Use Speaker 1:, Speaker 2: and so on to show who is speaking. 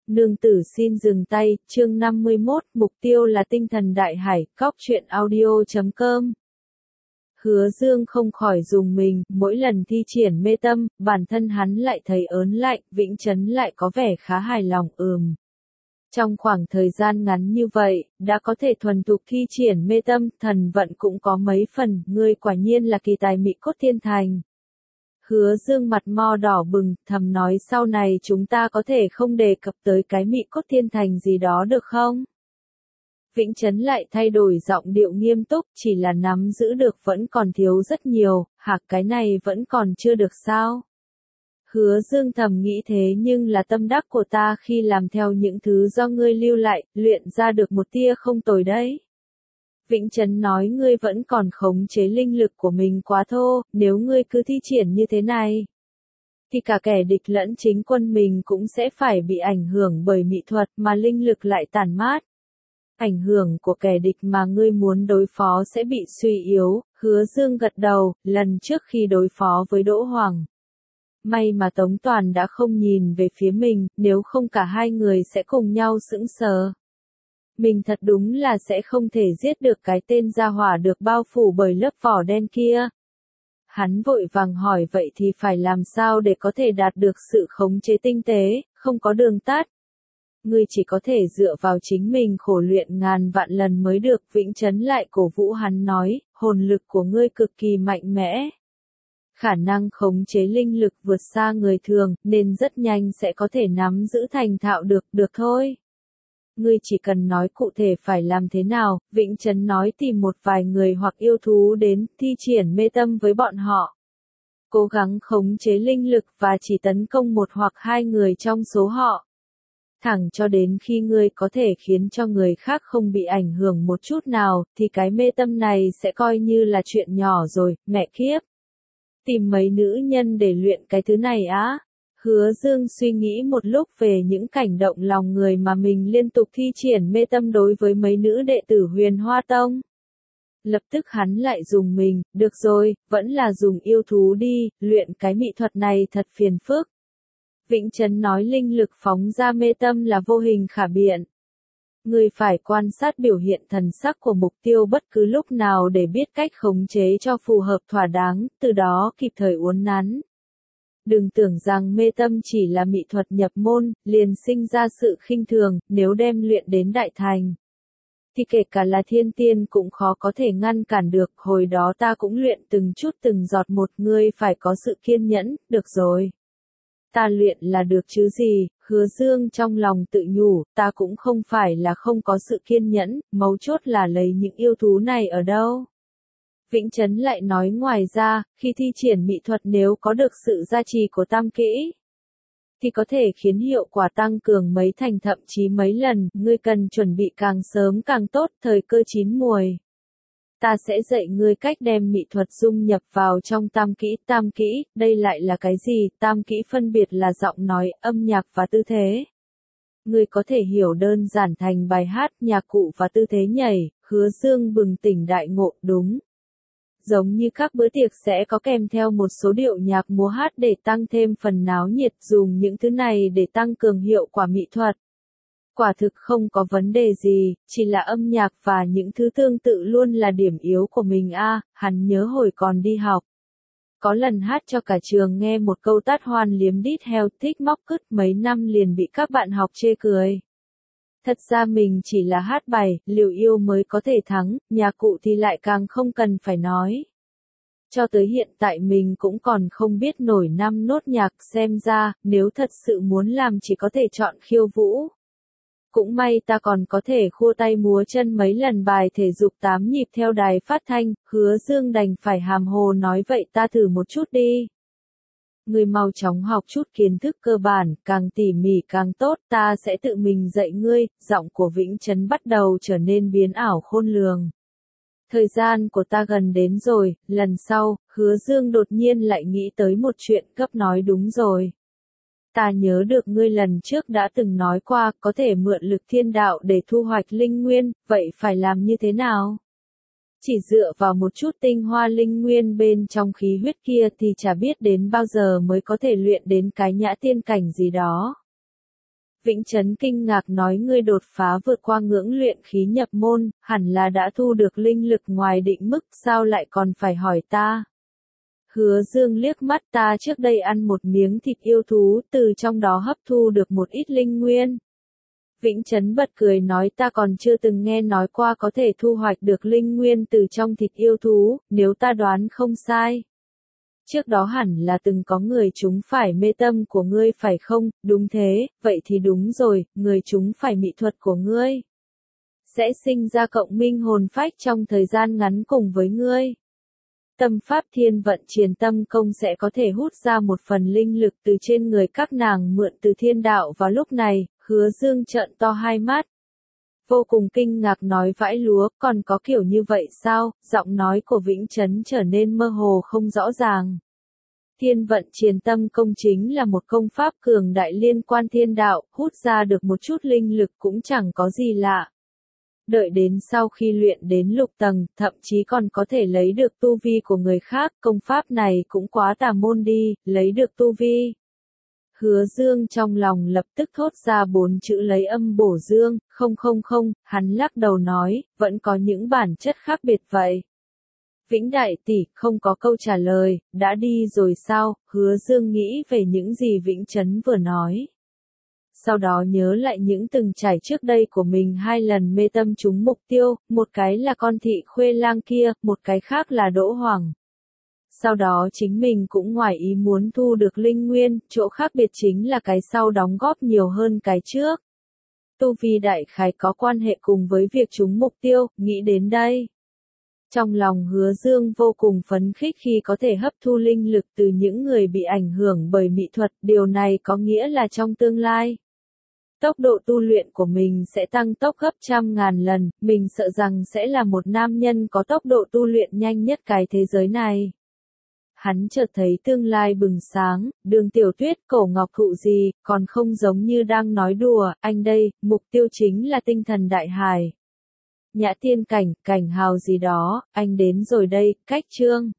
Speaker 1: Nương tử xin dừng tay, chương 51, mục tiêu là tinh thần đại hải, cóc truyện audio.com. Hứa Dương không khỏi dùng mình, mỗi lần thi triển mê tâm, bản thân hắn lại thấy ớn lạnh, Vĩnh Chấn lại có vẻ khá hài lòng. Trong khoảng thời gian ngắn như vậy, đã có thể thuần thục thi triển mê tâm, thần vận cũng có mấy phần, ngươi quả nhiên là kỳ tài mỹ cốt thiên thành. Hứa Dương mặt mo đỏ bừng, thầm nói sau này chúng ta có thể không đề cập tới cái mỹ cốt thiên thành gì đó được không? Vĩnh Chấn lại thay đổi giọng điệu nghiêm túc, chỉ là nắm giữ được vẫn còn thiếu rất nhiều, hạc cái này vẫn còn chưa được sao? Hứa Dương thầm nghĩ thế nhưng là tâm đắc của ta khi làm theo những thứ do ngươi lưu lại, luyện ra được một tia không tồi đấy. Vĩnh Chấn nói ngươi vẫn còn khống chế linh lực của mình quá thô, nếu ngươi cứ thi triển như thế này, thì cả kẻ địch lẫn chính quân mình cũng sẽ phải bị ảnh hưởng bởi mỹ thuật mà linh lực lại tản mát. Ảnh hưởng của kẻ địch mà ngươi muốn đối phó sẽ bị suy yếu. Hứa Dương gật đầu, lần trước khi đối phó với Đỗ Hoàng. May mà Tống Toàn đã không nhìn về phía mình, nếu không cả hai người sẽ cùng nhau sững sờ. Mình thật đúng là sẽ không thể giết được cái tên gia hỏa được bao phủ bởi lớp vỏ đen kia. Hắn vội vàng hỏi vậy thì phải làm sao để có thể đạt được sự khống chế tinh tế, không có đường tắt. Ngươi chỉ có thể dựa vào chính mình khổ luyện ngàn vạn lần mới được. Vĩnh Chấn lại cổ vũ hắn nói, hồn lực của ngươi cực kỳ mạnh mẽ. Khả năng khống chế linh lực vượt xa người thường, nên rất nhanh sẽ có thể nắm giữ thành thạo được thôi. Ngươi chỉ cần nói cụ thể phải làm thế nào, Vĩnh Chấn nói tìm một vài người hoặc yêu thú đến, thi triển mê tâm với bọn họ. Cố gắng khống chế linh lực và chỉ tấn công một hoặc hai người trong số họ. Thẳng cho đến khi ngươi có thể khiến cho người khác không bị ảnh hưởng một chút nào, thì cái mê tâm này sẽ coi như là chuyện nhỏ rồi, mẹ kiếp. Tìm mấy nữ nhân để luyện cái thứ này á? Hứa Dương suy nghĩ một lúc về những cảnh động lòng người mà mình liên tục thi triển mê tâm đối với mấy nữ đệ tử Huyền Hoa Tông. Lập tức hắn lại dùng mình, được rồi, vẫn là dùng yêu thú đi, luyện cái mỹ thuật này thật phiền phức. Vĩnh Chấn nói linh lực phóng ra mê tâm là vô hình khả biện. Ngươi phải quan sát biểu hiện thần sắc của mục tiêu bất cứ lúc nào để biết cách khống chế cho phù hợp thỏa đáng, từ đó kịp thời uốn nắn. Đừng tưởng rằng mê tâm chỉ là mỹ thuật nhập môn, liền sinh ra sự khinh thường, nếu đem luyện đến đại thành. Thì kể cả là thiên tiên cũng khó có thể ngăn cản được, hồi đó ta cũng luyện từng chút từng giọt một, ngươi phải có sự kiên nhẫn, được rồi. Ta luyện là được chứ gì, Hứa Dương trong lòng tự nhủ, ta cũng không phải là không có sự kiên nhẫn, mấu chốt là lấy những yêu thú này ở đâu. Vĩnh Chấn lại nói ngoài ra, khi thi triển mỹ thuật nếu có được sự gia trì của tam kỹ, thì có thể khiến hiệu quả tăng cường mấy thành thậm chí mấy lần, ngươi cần chuẩn bị càng sớm càng tốt, thời cơ chín muồi. Ta sẽ dạy ngươi cách đem mỹ thuật dung nhập vào trong tam kỹ, đây lại là cái gì? Tam kỹ phân biệt là giọng nói, âm nhạc và tư thế. Ngươi có thể hiểu đơn giản thành bài hát, nhạc cụ và tư thế nhảy. Hứa Dương bừng tỉnh đại ngộ, đúng. Giống như các bữa tiệc sẽ có kèm theo một số điệu nhạc múa hát để tăng thêm phần náo nhiệt, dùng những thứ này để tăng cường hiệu quả mỹ thuật. Quả thực không có vấn đề gì, chỉ là âm nhạc và những thứ tương tự luôn là điểm yếu của mình hắn nhớ hồi còn đi học. Có lần hát cho cả trường nghe một câu tát hoan liếm đít heo thích móc cứt, mấy năm liền bị các bạn học chê cười. Thật ra mình chỉ là hát bài, liệu yêu mới có thể thắng, nhạc cụ thì lại càng không cần phải nói. Cho tới hiện tại mình cũng còn không biết nổi 5 nốt nhạc, xem ra, nếu thật sự muốn làm chỉ có thể chọn khiêu vũ. Cũng may ta còn có thể khua tay múa chân mấy lần bài thể dục 8 nhịp theo đài phát thanh. Hứa Dương đành phải hàm hồ nói vậy ta thử một chút đi. Ngươi mau chóng học chút kiến thức cơ bản, càng tỉ mỉ càng tốt, ta sẽ tự mình dạy ngươi. Giọng của Vĩnh Chấn bắt đầu trở nên biến ảo khôn lường. Thời gian của ta gần đến rồi, lần sau, Hứa Dương đột nhiên lại nghĩ tới một chuyện cấp nói đúng rồi. Ta nhớ được ngươi lần trước đã từng nói qua có thể mượn lực thiên đạo để thu hoạch linh nguyên, vậy phải làm như thế nào? Chỉ dựa vào một chút tinh hoa linh nguyên bên trong khí huyết kia thì chả biết đến bao giờ mới có thể luyện đến cái nhã tiên cảnh gì đó. Vĩnh Chấn kinh ngạc nói ngươi đột phá vượt qua ngưỡng luyện khí nhập môn, hẳn là đã thu được linh lực ngoài định mức, sao lại còn phải hỏi ta? Hứa Dương liếc mắt, ta trước đây ăn một miếng thịt yêu thú, từ trong đó hấp thu được một ít linh nguyên. Vĩnh Chấn bật cười nói ta còn chưa từng nghe nói qua có thể thu hoạch được linh nguyên từ trong thịt yêu thú, nếu ta đoán không sai. Trước đó hẳn là từng có người chúng phải mê tâm của ngươi phải không? Đúng thế, vậy thì đúng rồi, người chúng phải mỹ thuật của ngươi. Sẽ sinh ra cộng minh hồn phách trong thời gian ngắn cùng với ngươi. Tâm pháp thiên vận triền tâm công sẽ có thể hút ra một phần linh lực từ trên người các nàng mượn từ thiên đạo vào lúc này, Hứa Dương trợn to hai mắt. Vô cùng kinh ngạc nói vãi lúa, còn có kiểu như vậy sao? Giọng nói của Vĩnh Chấn trở nên mơ hồ không rõ ràng. Thiên vận triền tâm công chính là một công pháp cường đại liên quan thiên đạo, hút ra được một chút linh lực cũng chẳng có gì lạ. Đợi đến sau khi luyện đến lục tầng, thậm chí còn có thể lấy được tu vi của người khác, công pháp này cũng quá tà môn đi, lấy được tu vi. Hứa Dương trong lòng lập tức thốt ra 4 chữ lấy âm bổ dương, không, hắn lắc đầu nói, vẫn có những bản chất khác biệt vậy. Vĩnh đại tỷ không có câu trả lời, đã đi rồi sao? Hứa Dương nghĩ về những gì Vĩnh Chấn vừa nói. Sau đó nhớ lại những từng trải trước đây của mình 2 lần mê tâm trúng mục tiêu, một cái là con thị khuê lang kia, một cái khác là Đỗ Hoàng. Sau đó chính mình cũng ngoài ý muốn thu được linh nguyên, chỗ khác biệt chính là cái sau đóng góp nhiều hơn cái trước. Tu vi đại khái có quan hệ cùng với việc trúng mục tiêu, nghĩ đến đây. Trong lòng Hứa Dương vô cùng phấn khích khi có thể hấp thu linh lực từ những người bị ảnh hưởng bởi mỹ thuật, điều này có nghĩa là trong tương lai. Tốc độ tu luyện của mình sẽ tăng tốc gấp trăm ngàn lần, mình sợ rằng sẽ là một nam nhân có tốc độ tu luyện nhanh nhất cái thế giới này. Hắn chợt thấy tương lai bừng sáng, Đường Tiểu Tuyết, Cổ Ngọc Thụ gì, còn không giống như đang nói đùa, anh đây, mục tiêu chính là tinh thần đại hải. Nhã tiên cảnh, cảnh hào gì đó, anh đến rồi đây, cách chương.